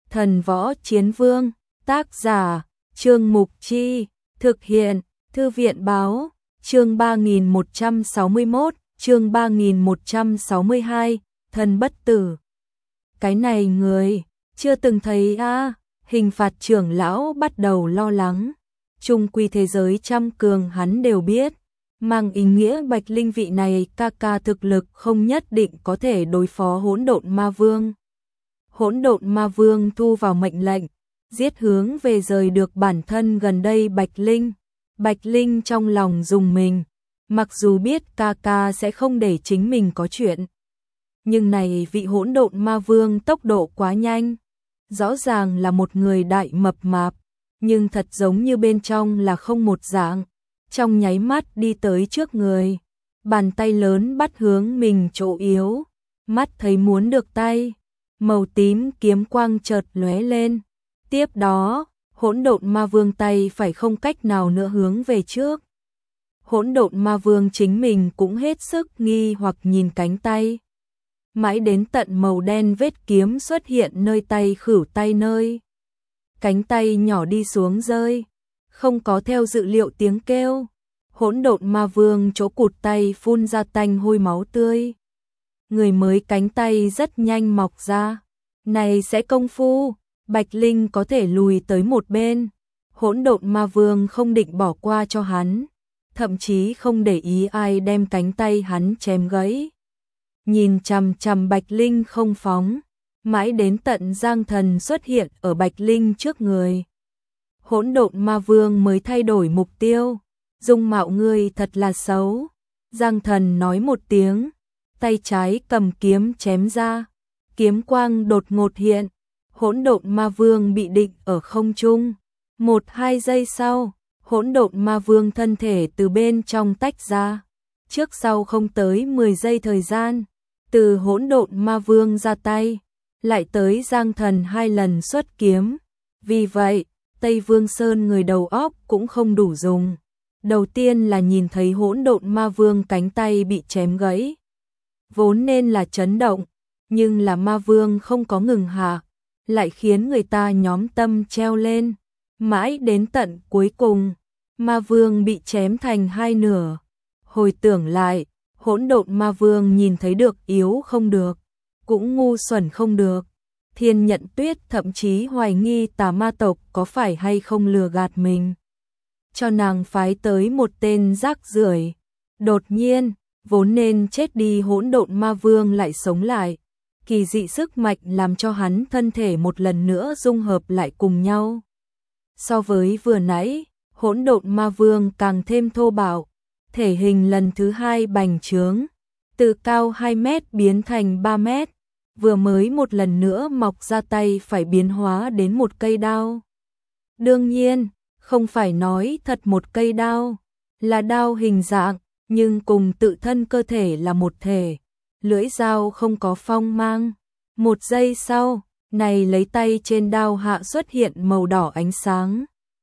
Thần Võ Chiến Vương, tác giả, Trương Mục Chi, thực hiện, Thư viện Báo, chương 3161, chương 3162, Thần Bất Tử. Cái này người, chưa từng thấy a. Hình phạt trưởng lão bắt đầu lo lắng. Trung quy thế giới trăm cường hắn đều biết, mang ý nghĩa Bạch Linh vị này ca ca thực lực không nhất định có thể đối phó Hỗn Độn Ma Vương. Hỗn Độn Ma Vương thu vào mệnh lệnh, giết hướng về rời được bản thân gần đây Bạch Linh. Bạch Linh trong lòng rùng mình, mặc dù biết ca ca sẽ không để chính mình có chuyện. Nhưng này vị Hỗn Độn Ma Vương tốc độ quá nhanh, rõ ràng là một người đại mập mạp, nhưng thật giống như bên trong là không một dạng, trong nháy mắt đi tới trước người, bàn tay lớn bắt hướng mình chỗ yếu, mắt thấy muốn được tay, màu tím kiếm quang chợt lóe lên, tiếp đó, Hỗn Độn Ma Vương tay phải không cách nào nữa hướng về trước. Hỗn Độn Ma Vương chính mình cũng hết sức nghi hoặc nhìn cánh tay. Mãi đến tận màu đen vết kiếm xuất hiện nơi tay khửu tay nơi. Cánh tay nhỏ đi xuống rơi, không có theo dự liệu tiếng kêu. Hỗn Độn Ma Vương chỗ cụt tay phun ra tanh hôi máu tươi. Người mới cánh tay rất nhanh mọc ra. Này sẽ công phu, Bạch Linh có thể lùi tới một bên. Hỗn Độn Ma Vương không định bỏ qua cho hắn, thậm chí không để ý ai đem cánh tay hắn chém gãy. Nhìn chằm chằm Bạch Linh không phóng, mãi đến tận Giang Thần xuất hiện ở Bạch Linh trước người. Hỗn Độn Ma Vương mới thay đổi mục tiêu, dung mạo ngươi thật là xấu. Giang Thần nói một tiếng, tay trái cầm kiếm chém ra, kiếm quang đột ngột hiện, Hỗn Độn Ma Vương bị định ở không trung. 1-2 giây sau, Hỗn Độn Ma Vương thân thể từ bên trong tách ra, trước sau không tới 10 giây thời gian. Từ Hỗn Độn Ma Vương ra tay, lại tới Giang Thần 2 lần xuất kiếm. Vì vậy, Tây Vương Sơn người đầu óc cũng không đủ dùng. Đầu tiên là nhìn thấy Hỗn Độn Ma Vương cánh tay bị chém gãy, vốn nên là chấn động, nhưng là Ma Vương không có ngừng hạ, lại khiến người ta nhóm tâm treo lên. Mãi đến tận cuối cùng, Ma Vương bị chém thành 2 nửa. Hồi tưởng lại, Hỗn Độn Ma Vương nhìn thấy được yếu không được, cũng ngu xuẩn không được. Thiên Nhận Tuyết thậm chí hoài nghi Tà Ma tộc có phải hay không lừa gạt mình, cho nàng phái tới một tên rác rưởi. Đột nhiên, vốn nên chết đi Hỗn Độn Ma Vương lại sống lại. Kỳ dị sức mạnh làm cho hắn thân thể một lần nữa dung hợp lại cùng nhau. So với vừa nãy, Hỗn Độn Ma Vương càng thêm thô bạo, thể hình lần thứ 2 bành trướng, từ cao 2 mét biến thành 3 mét, vừa mới một lần nữa mọc ra tay phải biến hóa đến một cây đao. Đương nhiên, không phải nói thật một cây đao, là đao hình dạng, nhưng cùng tự thân cơ thể là một thể, lưỡi dao không có phong mang. 1 giây sau, này lấy tay trên đao hạ xuất hiện màu đỏ ánh sáng.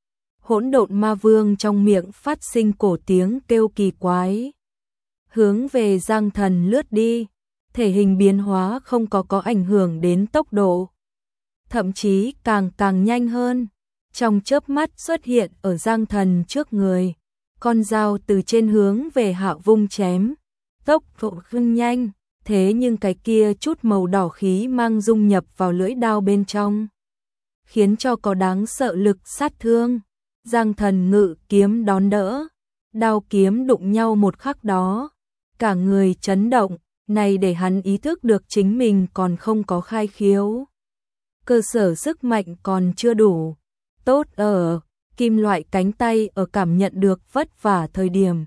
Hỗn Độn Ma Vương trong miệng phát sinh cổ tiếng kêu kỳ quái, hướng về Giang Thần lướt đi, thể hình biến hóa không có ảnh hưởng đến tốc độ, thậm chí càng nhanh hơn. Trong chớp mắt xuất hiện ở Giang Thần trước người, con dao từ trên hướng về hạ vung chém, tốc độ khưng nhanh, thế nhưng cái kia chút màu đỏ khí mang dung nhập vào lưỡi đao bên trong, khiến cho có đáng sợ lực sát thương. Giang Thần ngự kiếm đón đỡ, đao kiếm đụng nhau một khắc đó, cả người chấn động, này để hắn ý thức được chính mình còn không có khai khiếu. Cơ sở sức mạnh còn chưa đủ, tốt ở kim loại cánh tay ở cảm nhận được vất vả thời điểm.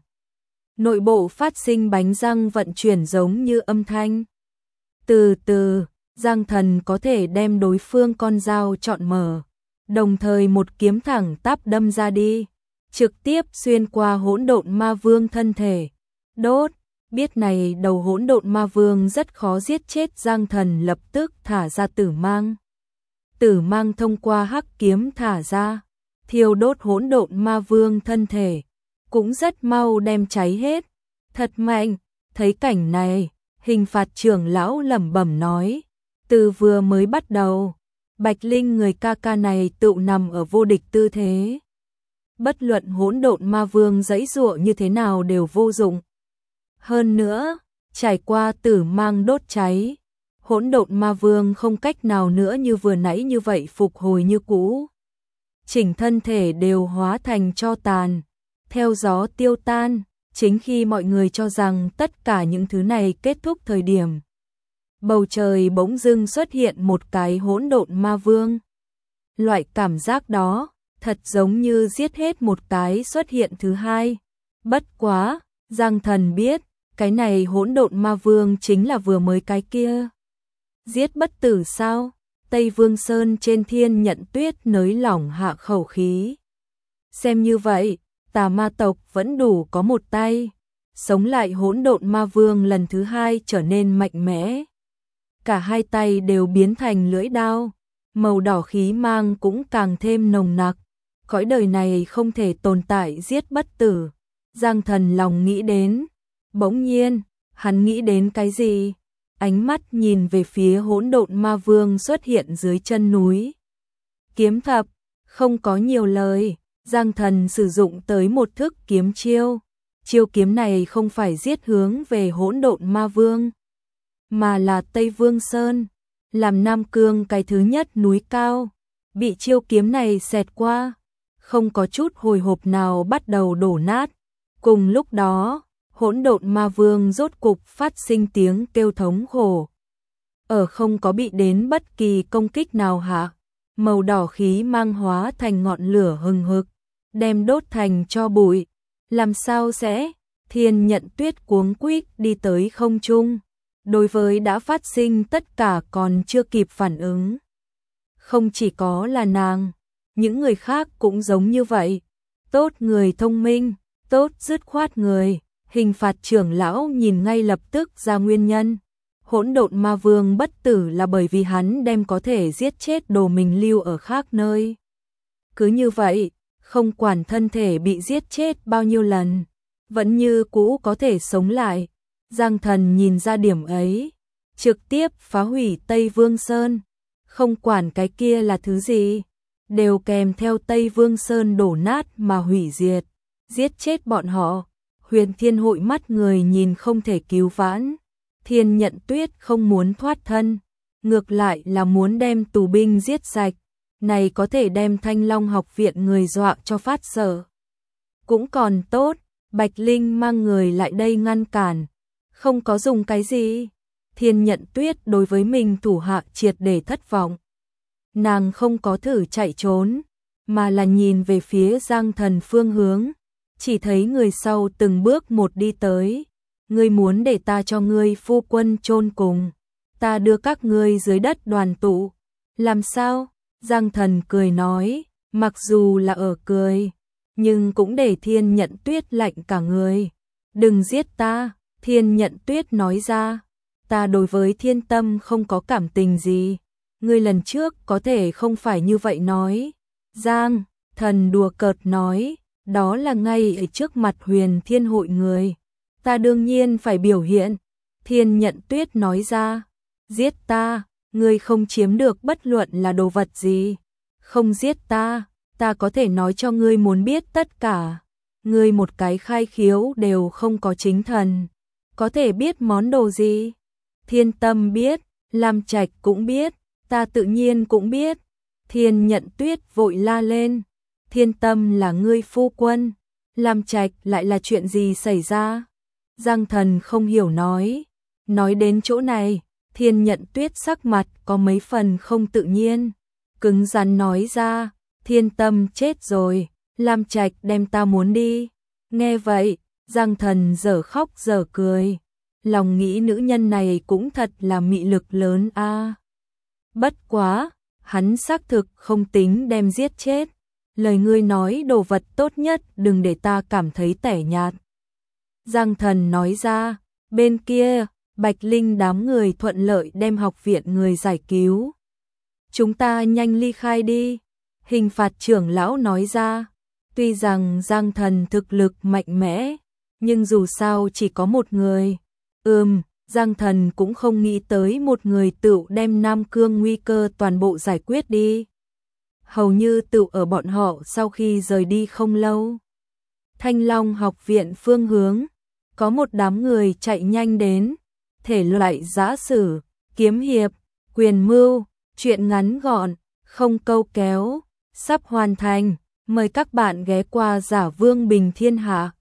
Nội bộ phát sinh bánh răng vận chuyển giống như âm thanh. Từ từ, Giang Thần có thể đem đối phương con dao chọn mở, đồng thời một kiếm thẳng tắp đâm ra đi, trực tiếp xuyên qua Hỗn Độn Ma Vương thân thể. Đốt, biết này đầu Hỗn Độn Ma Vương rất khó giết chết, Giang Thần lập tức thả ra tử mang. Tử mang thông qua hắc kiếm thả ra, thiêu đốt Hỗn Độn Ma Vương thân thể, cũng rất mau đem cháy hết. Thật mạnh. Thấy cảnh này, hình phạt trưởng lão lẩm bẩm nói, từ vừa mới bắt đầu, Bạch Linh người ca ca này tự nằm ở vô địch tư thế. Bất luận hỗn độn ma vương giãy giụa như thế nào đều vô dụng. Hơn nữa, trải qua tử mang đốt cháy, hỗn độn ma vương không cách nào nữa như vừa nãy như vậy phục hồi như cũ. Chỉnh thân thể đều hóa thành tro tàn, theo gió tiêu tan. Chính khi mọi người cho rằng tất cả những thứ này kết thúc thời điểm, bầu trời bỗng dưng xuất hiện một cái hỗn độn ma vương. Loại cảm giác đó, thật giống như giết hết một cái xuất hiện thứ hai. Bất quá, Giang Thần biết, cái này hỗn độn ma vương chính là vừa mới cái kia. Giết bất tử sao? Tây Vương Sơn trên Thiên Nhận Tuyết nới lỏng hạ khẩu khí. Xem như vậy, tà ma tộc vẫn đủ có một tay. Sống lại hỗn độn ma vương lần thứ hai trở nên mạnh mẽ. Cả hai tay đều biến thành lưỡi đao, màu đỏ khí mang cũng càng thêm nồng nặc. Cõi đời này không thể tồn tại giết bất tử. Giang Thần lòng nghĩ đến. Bỗng nhiên, hắn nghĩ đến cái gì? Ánh mắt nhìn về phía hỗn độn ma vương xuất hiện dưới chân núi. Kiếm thập, không có nhiều lời, Giang Thần sử dụng tới một thức kiếm chiêu. Chiêu kiếm này không phải giết hướng về hỗn độn ma vương, mà là Tây Vương Sơn, làm Nam Cương cái thứ nhất núi cao. Bị chiêu kiếm này xẹt qua, không có chút hồi hộp nào bắt đầu đổ nát. Cùng lúc đó, hỗn độn ma vương rốt cục phát sinh tiếng kêu thống khổ. Ở không có bị đến bất kỳ công kích nào hạ, màu đỏ khí mang hóa thành ngọn lửa hừng hực, đem đốt thành tro bụi. Làm sao sẽ? Thiên Nhận Tuyết cuống quýt đi tới không trung. Đối với đã phát sinh tất cả còn chưa kịp phản ứng. Không chỉ có là nàng, những người khác cũng giống như vậy. Tốt người thông minh, tốt dứt khoát người. Hình phạt trưởng lão nhìn ngay lập tức ra nguyên nhân. Hỗn độn ma vương bất tử là bởi vì hắn đem có thể giết chết đồ mình lưu ở khác nơi. Cứ như vậy, không quản thân thể bị giết chết bao nhiêu lần, vẫn như cũ có thể sống lại. Giang Thần nhìn ra điểm ấy, trực tiếp phá hủy Tây Vương Sơn. Không quản cái kia là thứ gì, đều kèm theo Tây Vương Sơn đổ nát mà hủy diệt, giết chết bọn họ. Huyền Thiên Hội mắt người nhìn không thể cứu vãn. Thiên Nhận Tuyết không muốn thoát thân, ngược lại là muốn đem tù binh giết sạch. Này có thể đem Thanh Long học viện người dọa cho phát sợ. Cũng còn tốt, Bạch Linh mang người lại đây ngăn cản. Không có dùng cái gì. Thiên Nhận Tuyết đối với mình thủ hạ triệt để thất vọng. Nàng không có thử chạy trốn, mà là nhìn về phía Giang Thần phương hướng. Chỉ thấy người sau từng bước một đi tới. Ngươi muốn để ta cho ngươi phu quân chôn cùng, ta đưa các ngươi dưới đất đoàn tụ. Làm sao? Giang Thần cười nói, mặc dù là ở cười, nhưng cũng để Thiên Nhận Tuyết lạnh cả người. Đừng giết ta, Thiên Nhận Tuyết nói ra, ta đối với Thiên Tâm không có cảm tình gì. Ngươi lần trước có thể không phải như vậy nói. Giang Thần đùa cợt nói, đó là ngay ở trước mặt Huyền Thiên Hội người. Ta đương nhiên phải biểu hiện. Thiên Nhận Tuyết nói ra, giết ta, ngươi không chiếm được bất luận là đồ vật gì. Không giết ta, ta có thể nói cho ngươi muốn biết tất cả. Ngươi một cái khai khiếu đều không có chính thần, có thể biết món đồ gì? Thiên Tâm biết, Lam Trạch cũng biết, ta tự nhiên cũng biết. Thiên Nhận Tuyết vội la lên, Thiên Tâm là ngươi phu quân, Lam Trạch lại là chuyện gì xảy ra? Giang Thần không hiểu nói đến chỗ này, Thiên Nhận Tuyết sắc mặt có mấy phần không tự nhiên, cứng rắn nói ra, Thiên Tâm chết rồi, Lam Trạch đem ta muốn đi. Nghe vậy, Giang Thần dở khóc dở cười, lòng nghĩ nữ nhân này cũng thật là mị lực lớn a. Bất quá, hắn xác thực không tính đem giết chết, lời ngươi nói đồ vật tốt nhất đừng để ta cảm thấy tẻ nhạt. Giang Thần nói ra, bên kia, Bạch Linh đám người thuận lợi đem học viện người giải cứu. Chúng ta nhanh ly khai đi, hình phạt trưởng lão nói ra. Tuy rằng Giang Thần thực lực mạnh mẽ, nhưng dù sao chỉ có một người. Giang Thần cũng không nghĩ tới một người tựu đem Nam Cương nguy cơ toàn bộ giải quyết đi. Hầu như tựu ở bọn họ sau khi rời đi không lâu. Thanh Long học viện phương hướng, có một đám người chạy nhanh đến, thể loại giã sử, kiếm hiệp, quyền mưu, truyện ngắn gọn, không câu kéo, sắp hoàn thành, mời các bạn ghé qua Giả Vương Bình Thiên Hạ.